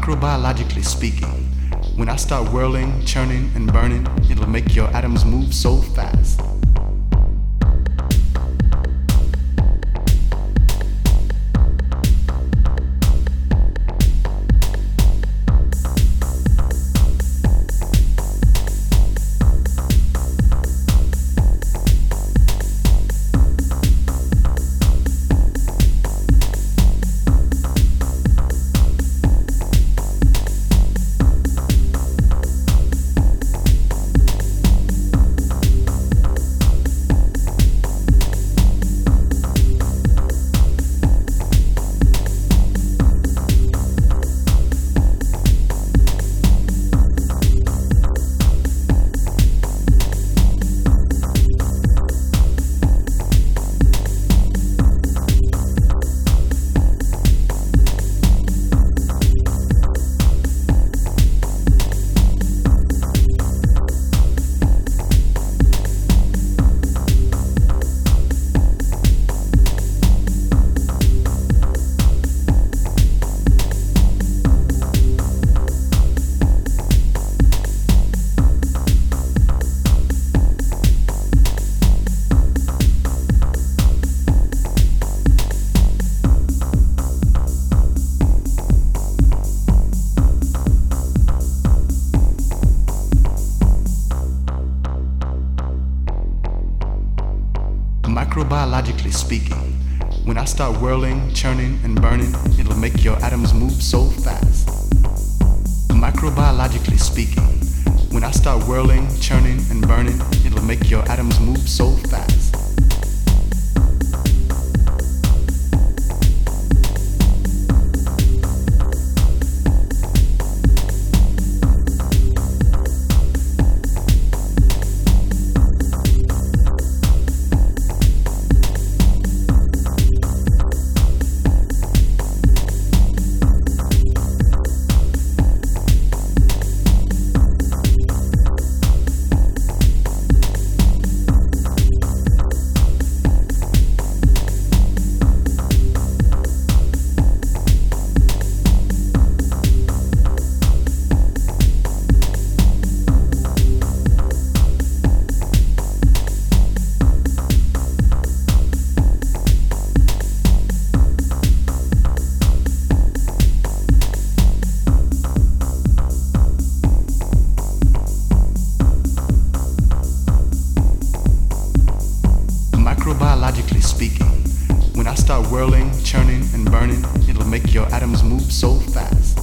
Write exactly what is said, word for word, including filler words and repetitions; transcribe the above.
Microbiologically speaking, when I start whirling, churning, and burning, it'll make your atoms move so fast. Microbiologically speaking, when I start whirling, churning, and burning, it'll make your atoms move so fast. Microbiologically speaking, when I start whirling, churning, and burning, it'll make your atoms move so fast. Microbiologically speaking, when I start whirling, churning, and burning, it'll make your atoms move so fast.